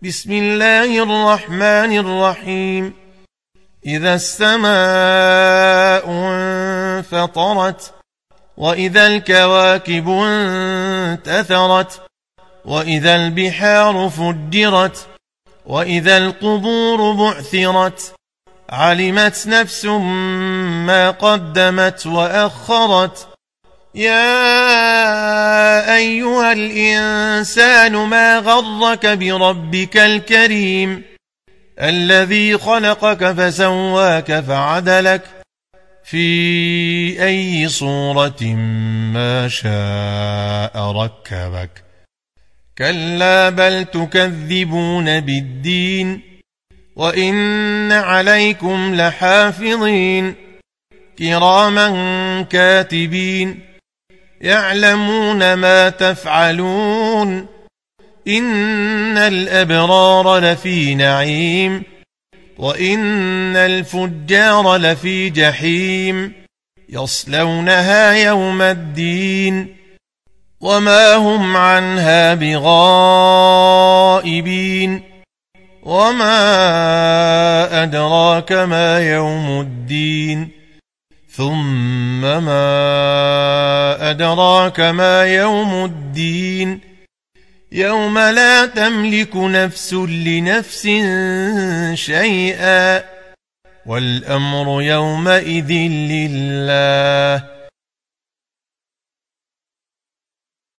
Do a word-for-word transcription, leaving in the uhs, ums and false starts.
بسم الله الرحمن الرحيم. إذا السماء انفطرت وإذا الكواكب انتثرت وإذا البحار فجرت وإذا القبور بعثرت علمت نفس ما قدمت وأخرت. يا أيها الإنسان ما غرك بربك الكريم الذي خلقك فسواك فعدلك في أي صورة ما شاء ركبك. كلا بل تكذبون بالدين وإن عليكم لحافظين كراما كاتبين يعلمون ما تفعلون. إن الأبرار لفي نعيم وإن الفجار لفي جحيم يصلونها يوم الدين وما هم عنها بغائبين. وما أدراك ما يوم الدين ثم ما أدراك ما يوم الدين يوم لا تملك نفس لنفس شيئا والأمر يومئذ لله.